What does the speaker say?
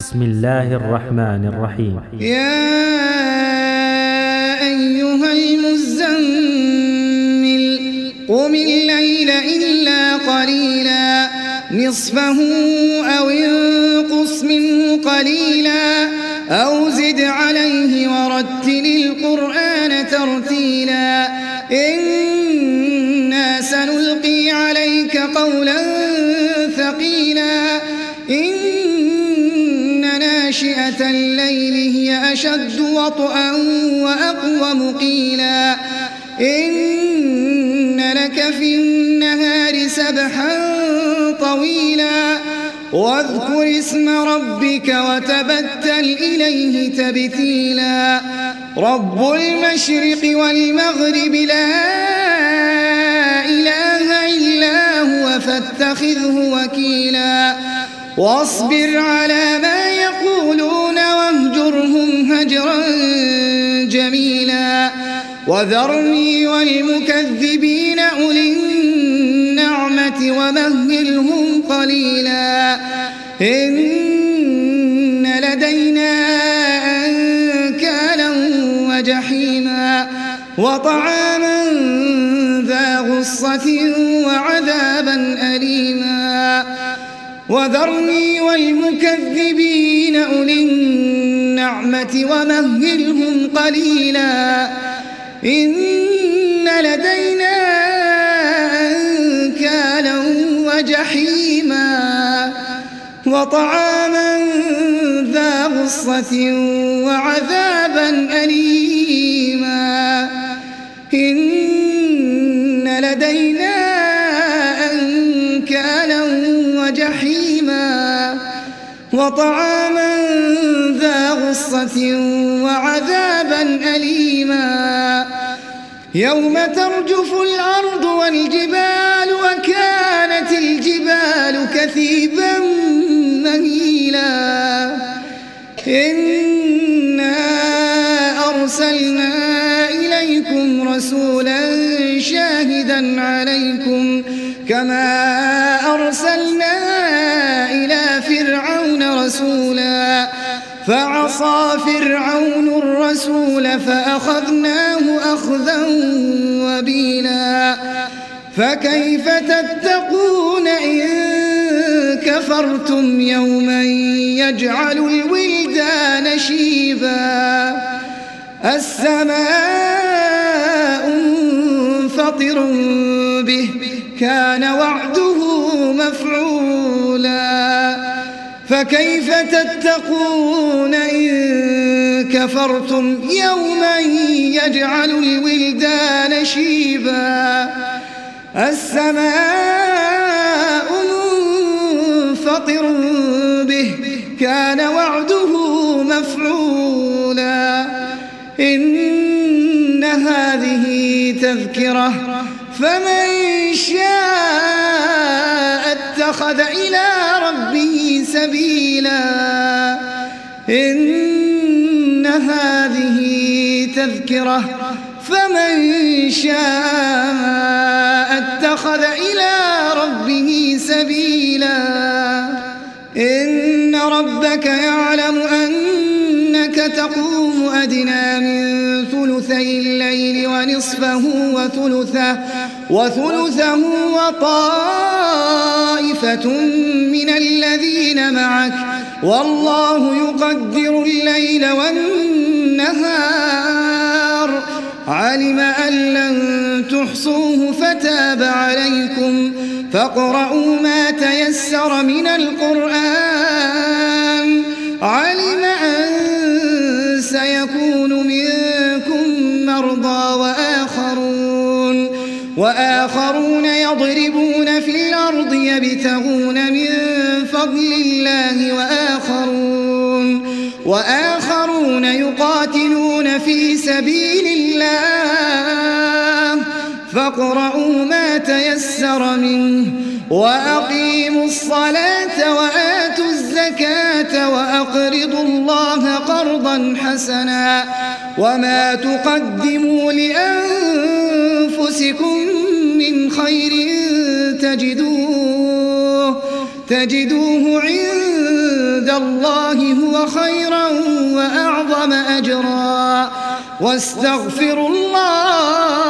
بسم الله الرحمن الرحيم. يا أيها المزمل قم الليل إلا قليلا نصفه أو انقص منه قليلا أو زد عليه ورتل القرآن ترتيلا إنا سنلقي عليك قولا ثقيلا ناشئة الليل هي أشد وطئا وأقوم قيلا إن لك في النهار سبحا طويلا واذكر اسم ربك وتبتل إليه تبتيلا رب المشرق والمغرب لا إله إلا هو فاتخذه وكيلا واصبر على ما يقولون واهجرهم هجرا جميلا وذرني والمكذبين أولي النعمة ومهلهم قليلا إن لدينا أنكالا وجحيما وطعاما ذا غصة وعذابا أليما وذرني والمكذبين أولي النعمة ومهلهم قليلا إن لدينا أنكالا وجحيما وطعاما ذا غصة وعذابا أليما إن لدينا أنكالا وجحيما وطعاما ذا غصة وعذابا أليما يوم ترجف الأرض والجبال وكانت الجبال كثيبا مهيلا إنا أرسلنا إليكم رسولا شاهدا عليكم كما أرسلنا إلى فرعون رسولا فعصى فرعون الرسول فأخذناه أخذا وبيلا فكيف تتقون إن كفرتم يوما يجعل الولدان شيبا السماء منفطر به كان وعده مفعولا فكيف تتقون إن كفرتم يوما يجعل الولدان شيبا السماء منفطر به كان وعده مفعولا إن هذه تذكرة فمن شاء اتخذ إلى ربه سبيلا إن هذه تذكرة فمن شاء اتخذ إلى ربه سبيلا إن ربك يعلم أنك تقوم أدنى من ثلثي الليل ونصفه وثلثه وطائفة من الذين معك والله يقدر الليل والنهار علم أن لن تحصوه فتاب عليكم فاقرؤوا ما تيسر من القرآن علم أن سيكون منكم مرضى وآخرون يضربون في الأرض يبتغون من فضل الله وآخرون يقاتلون في سبيل الله فاقرؤوا ما تيسر منه وأقيموا الصلاة وآتوا الزكاة وأقرضوا الله قرضا حسنا وما تقدموا لأنفسكم من خير تجدوه عند عند الله هو خيرا وأعظم أجرا واستغفروا الله